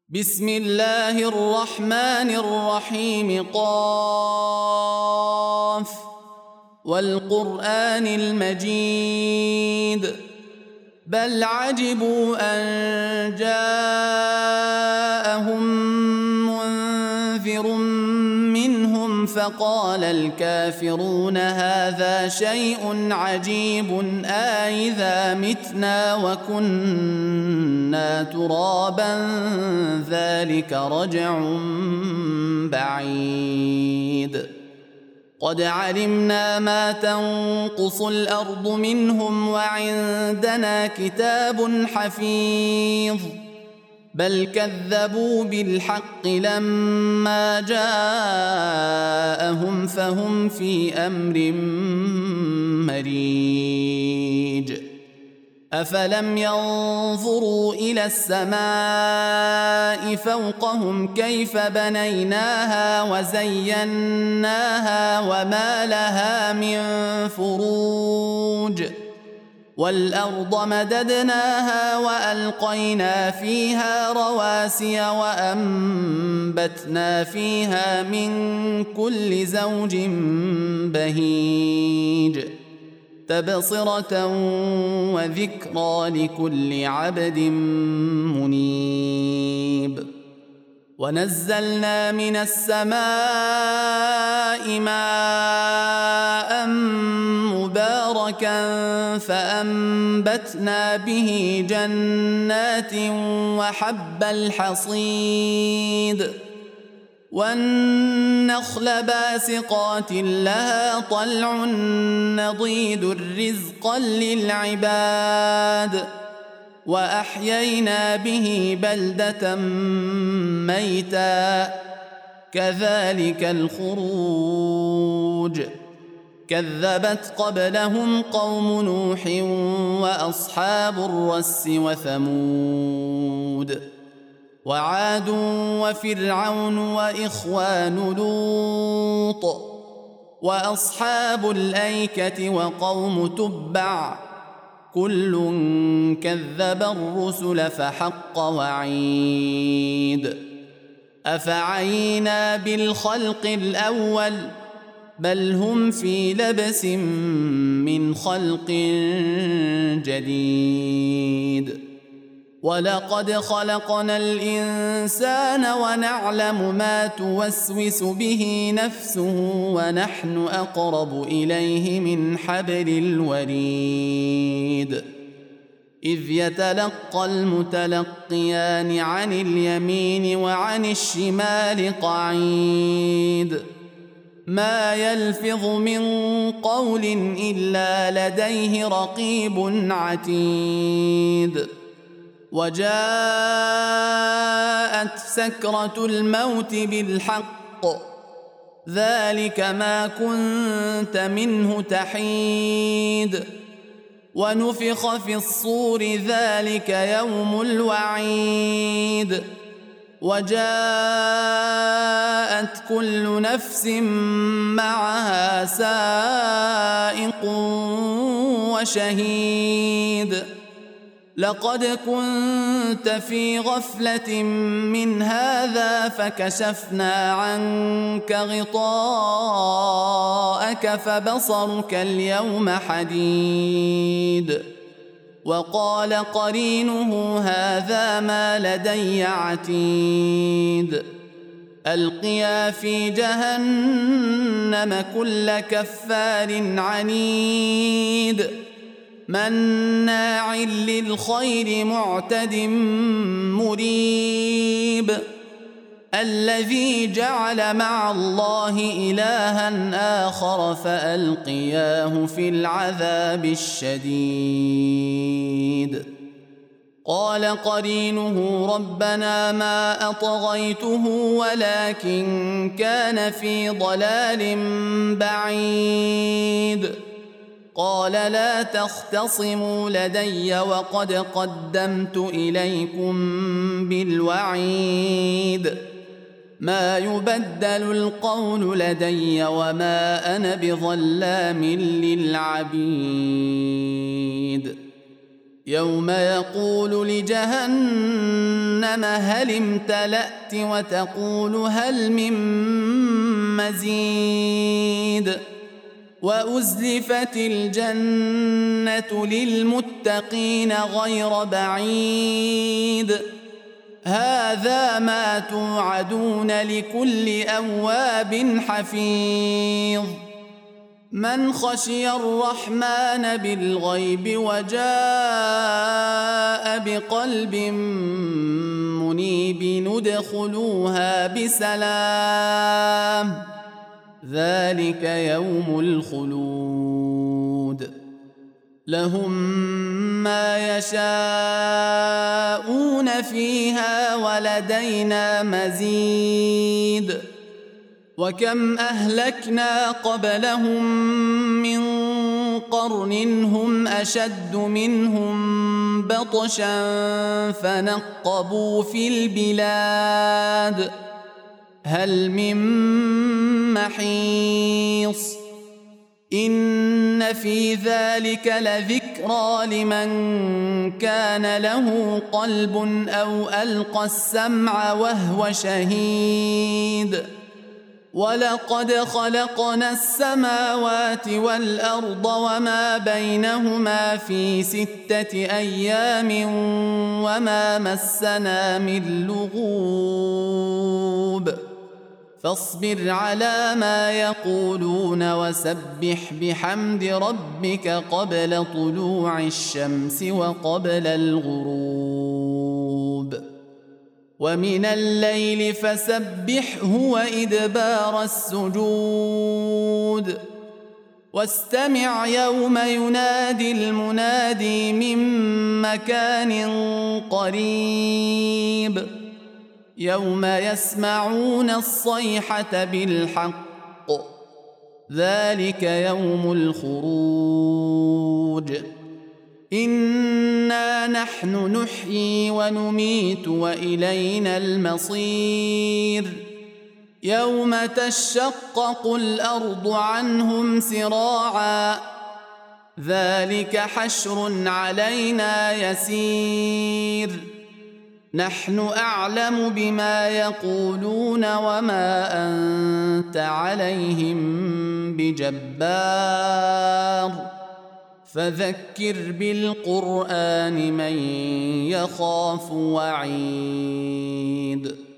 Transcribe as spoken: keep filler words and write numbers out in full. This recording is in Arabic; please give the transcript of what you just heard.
بسم الله الرحمن الرحيم. قاف والقرآن المجيد. بل عجبوا أن جاءهم منذر منهم فقال الكافرون هذا شيء عجيب أإذا متنا وكنا ترابا ذلك رجع بعيد. قد علمنا ما تنقص الأرض منهم وعندنا كتاب حفيظ. بل كذبوا بالحق لما جاءهم فهم في أمر مريج. أفلم ينظروا إلى السماء فوقهم كيف بنيناها وزيناها وما لها من فروج. والأرض مددناها وألقينا فيها رواسي وأنبتنا فيها من كل زوج بهيج تبصرة وذكرى لكل عبد منيب. ونزلنا من السماء ماء مباركا فأنبتنا به جنات وحب الحصيد والنخل باسقات لها طلع نضيد رزقا للعباد. وأحيينا به بلدة ميتا كذلك الخروج. كذبت قبلهم قوم نوح وأصحاب الرس وثمود وعاد وفرعون وإخوان لوط وأصحاب الأيكة وقوم تبع كل كذب الرسل فحق وعيد. أفعينا بالخلق الأول بل هم في لبس من خلق جديد. ولقد خلقنا الإنسان ونعلم ما توسوس به نفسه ونحن أقرب إليه من حبل الوريد. إذ يتلقى المتلقيان عن اليمين وعن الشمال قعيد. ما يلفظ من قول إلا لديه رقيب عتيد. وجاءت سكرة الموت بالحق ذلك ما كنت منه تحيد. ونفخ في الصور ذلك يوم الوعيد. وجاءت كل نفس معها سائق وشهيد. لقد كنت في غفلة من هذا فكشفنا عنك غطاءك فبصرك اليوم حديد. وقال قرينه هذا ما لدي عتيد. ألقيا في جهنم كل كفار عنيد مناع للخير معتد مريب. الذي جعل مع الله إلها آخر فألقياه في العذاب الشديد. قال قرينه ربنا ما أطغيته ولكن كان في ضلال بعيد. قال لا تختصموا لدي وقد قدمت إليكم بالوعيد. ما يبدل القول لدي وما أنا بظلام للعبيد. يوم يقول لجهنم هل امتلأت وتقول هل من مزيد وأزلفت الجنة للمتقين غير بعيد هذا ما توعدون لكل أواب حفيظ من خشي الرحمن بالغيب وجاء بقلب منيب ندخلوها بسلام ذلك يوم الخلود لهم ما يشاءون فيها ولدينا مزيد وكم أهلكنا قبلهم من قرن هم أشد منهم بطشا فنقبوا في البلاد هل من محيص إن في ذلك لذكرى لمن كان له قلب أو ألقى السمع وهو شهيد ولقد خلقنا السماوات والأرض وما بينهما في ستة أيام وما مسنا من لغوب فاصبر على ما يقولون وسبح بحمد ربك قبل طلوع الشمس وقبل الغروب ومن الليل فسبحه وإدبار السجود واستمع يوم ينادي المنادي من مكان قريب يوم يسمعون الصيحة بالحق ذلك يوم الخروج إنا نحن نحيي ونميت وإلينا المصير يوم تشقق الأرض عنهم سراعا ذلك حشر علينا يسير نحن أعلم بما يقولون وما أنت عليهم بجبار فذكر بالقرآن من يخاف وعيد